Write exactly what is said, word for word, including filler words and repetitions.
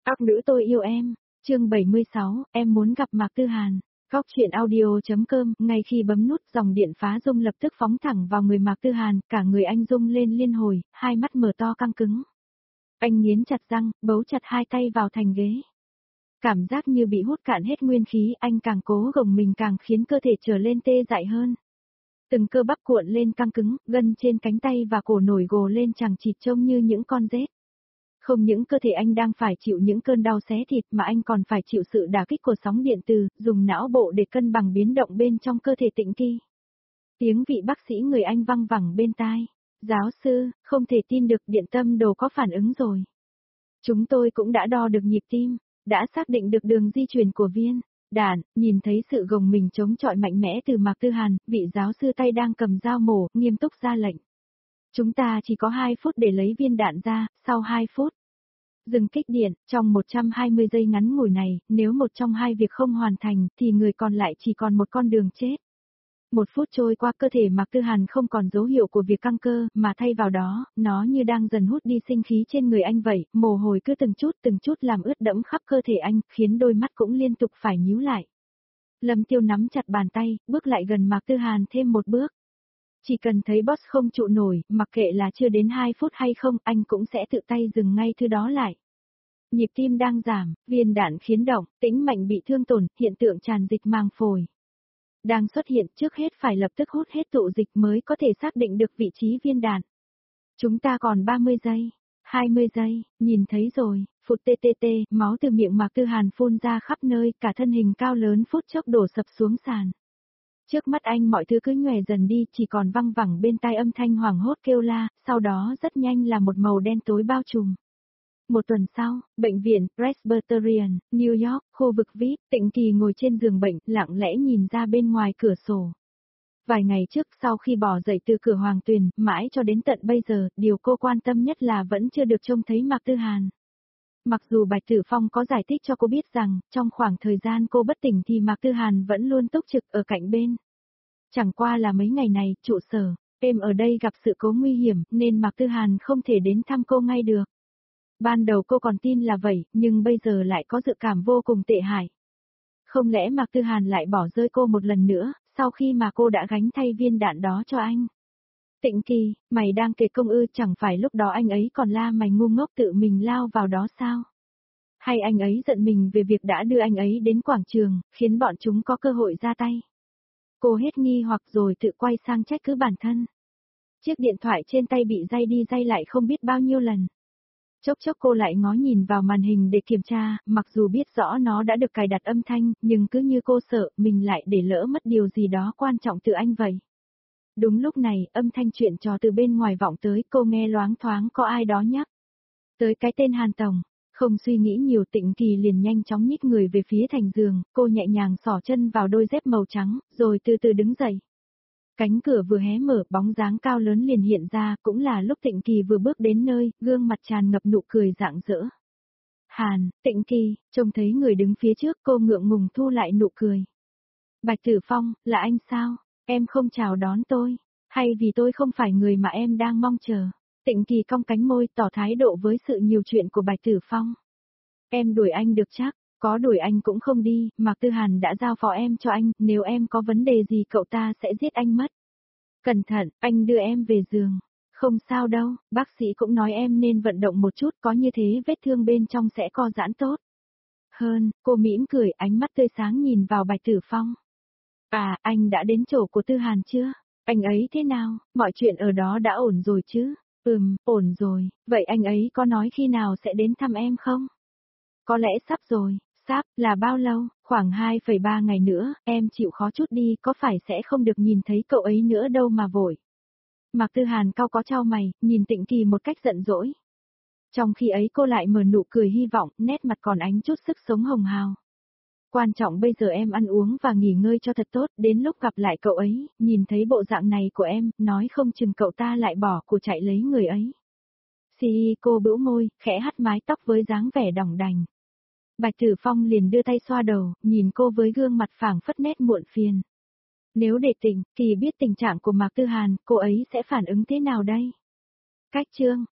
Các nữ tôi yêu em, chương bảy mươi sáu, em muốn gặp Mạc Tư Hàn. Góc truyện audio.com, ngay khi bấm nút dòng điện phá rung lập tức phóng thẳng vào người Mạc Tư Hàn, cả người anh rung lên liên hồi, hai mắt mở to căng cứng. Anh nghiến chặt răng, bấu chặt hai tay vào thành ghế. Cảm giác như bị hút cạn hết nguyên khí, anh càng cố gồng mình càng khiến cơ thể trở lên tê dại hơn. Từng cơ bắp cuộn lên căng cứng, gân trên cánh tay và cổ nổi gồ lên chằng chịt trông như những con rết. Không những cơ thể anh đang phải chịu những cơn đau xé thịt mà anh còn phải chịu sự đả kích của sóng điện từ, dùng não bộ để cân bằng biến động bên trong cơ thể Tịnh Kỳ. Tiếng vị bác sĩ người Anh văng vẳng bên tai. Giáo sư, không thể tin được điện tâm đồ có phản ứng rồi. Chúng tôi cũng đã đo được nhịp tim, đã xác định được đường di chuyển của viên đạn, nhìn thấy sự gồng mình chống chọi mạnh mẽ từ Mạc Tư Hàn, vị giáo sư tay đang cầm dao mổ, nghiêm túc ra lệnh. Chúng ta chỉ có hai phút để lấy viên đạn ra, sau hai phút. Dừng kích điện, trong một trăm hai mươi giây ngắn ngủi này, nếu một trong hai việc không hoàn thành, thì người còn lại chỉ còn một con đường chết. Một phút trôi qua cơ thể Mạc Tư Hàn không còn dấu hiệu của việc căng cơ, mà thay vào đó, nó như đang dần hút đi sinh khí trên người anh vậy, mồ hôi cứ từng chút từng chút làm ướt đẫm khắp cơ thể anh, khiến đôi mắt cũng liên tục phải nhíu lại. Lâm Tiêu nắm chặt bàn tay, bước lại gần Mạc Tư Hàn thêm một bước. Chỉ cần thấy boss không trụ nổi, mặc kệ là chưa đến hai phút hay không, anh cũng sẽ tự tay dừng ngay thứ đó lại. Nhịp tim đang giảm, viên đạn khiến động, tĩnh mạch bị thương tổn, hiện tượng tràn dịch màng phổi đang xuất hiện, trước hết phải lập tức hút hết tụ dịch mới có thể xác định được vị trí viên đạn. Chúng ta còn ba mươi giây, hai mươi giây, nhìn thấy rồi, phụt tê tê tê, máu từ miệng Mạc Tư Hàn phun ra khắp nơi, cả thân hình cao lớn phút chốc đổ sập xuống sàn. Trước mắt anh mọi thứ cứ nhòe dần đi, chỉ còn văng vẳng bên tai âm thanh hoảng hốt kêu la, sau đó rất nhanh là một màu đen tối bao trùm. Một tuần sau, bệnh viện Presbyterian, New York, khu vực vê i pê, Tịnh Kỳ ngồi trên giường bệnh, lặng lẽ nhìn ra bên ngoài cửa sổ. Vài ngày trước, sau khi bỏ dậy từ cửa Hoàng Tuyền, mãi cho đến tận bây giờ, điều cô quan tâm nhất là vẫn chưa được trông thấy Mạc Tư Hàn. Mặc dù Bạch Tử Phong có giải thích cho cô biết rằng, trong khoảng thời gian cô bất tỉnh thì Mạc Tư Hàn vẫn luôn túc trực ở cạnh bên. Chẳng qua là mấy ngày này, trụ sở, em ở đây gặp sự cố nguy hiểm, nên Mạc Tư Hàn không thể đến thăm cô ngay được. Ban đầu cô còn tin là vậy, nhưng bây giờ lại có dự cảm vô cùng tệ hại. Không lẽ Mạc Tư Hàn lại bỏ rơi cô một lần nữa, sau khi mà cô đã gánh thay viên đạn đó cho anh? Tịnh Kỳ, mày đang kể công ư, chẳng phải lúc đó anh ấy còn la mày ngu ngốc tự mình lao vào đó sao? Hay anh ấy giận mình về việc đã đưa anh ấy đến quảng trường, khiến bọn chúng có cơ hội ra tay? Cô hết nghi hoặc rồi tự quay sang trách cứ bản thân. Chiếc điện thoại trên tay bị day đi day lại không biết bao nhiêu lần. Chốc chốc cô lại ngó nhìn vào màn hình để kiểm tra, mặc dù biết rõ nó đã được cài đặt âm thanh, nhưng cứ như cô sợ mình lại để lỡ mất điều gì đó quan trọng từ anh vậy. Đúng lúc này, âm thanh chuyện trò từ bên ngoài vọng tới, cô nghe loáng thoáng có ai đó nhắc tới cái tên Hàn Tổng. Không suy nghĩ nhiều, Tịnh Kỳ liền nhanh chóng nhích người về phía thành giường, cô nhẹ nhàng xỏ chân vào đôi dép màu trắng, rồi từ từ đứng dậy. Cánh cửa vừa hé mở, bóng dáng cao lớn liền hiện ra, cũng là lúc Tịnh Kỳ vừa bước đến nơi, gương mặt tràn ngập nụ cười rạng rỡ. Hàn, Tịnh Kỳ, trông thấy người đứng phía trước, cô ngượng ngùng thu lại nụ cười. Bạch Tử Phong, là anh sao? Em không chào đón tôi, hay vì tôi không phải người mà em đang mong chờ? Tịnh Kỳ cong cánh môi, tỏ thái độ với sự nhiều chuyện của Bạch Tử Phong. Em đuổi anh được chắc, có đuổi anh cũng không đi, Mạc Tư Hàn đã giao phó em cho anh, nếu em có vấn đề gì cậu ta sẽ giết anh mất. Cẩn thận, anh đưa em về giường. Không sao đâu, bác sĩ cũng nói em nên vận động một chút, có như thế vết thương bên trong sẽ co giãn tốt hơn. Cô mỉm cười, ánh mắt tươi sáng nhìn vào Bạch Tử Phong. À, anh đã đến chỗ của Tư Hàn chưa? Anh ấy thế nào? Mọi chuyện ở đó đã ổn rồi chứ? Ừm, ổn rồi. Vậy anh ấy có nói khi nào sẽ đến thăm em không? Có lẽ sắp rồi. Sắp, là bao lâu? Khoảng hai phẩy ba ngày nữa, em chịu khó chút đi, có phải sẽ không được nhìn thấy cậu ấy nữa đâu mà vội. Mạc Tư Hàn cau có chau mày, nhìn Tịnh Kỳ một cách giận dỗi. Trong khi ấy cô lại mở nụ cười hy vọng, nét mặt còn ánh chút sức sống hồng hào. Quan trọng bây giờ em ăn uống và nghỉ ngơi cho thật tốt, đến lúc gặp lại cậu ấy, nhìn thấy bộ dạng này của em, nói không chừng cậu ta lại bỏ cuộc chạy lấy người ấy. Xì, cô bĩu môi, khẽ hắt mái tóc với dáng vẻ đỏng đành. Bạch Tử Phong liền đưa tay xoa đầu, nhìn cô với gương mặt phảng phất nét muộn phiền. Nếu để Tịnh Kỳ biết tình trạng của Mạc Tư Hàn, cô ấy sẽ phản ứng thế nào đây? Cách chương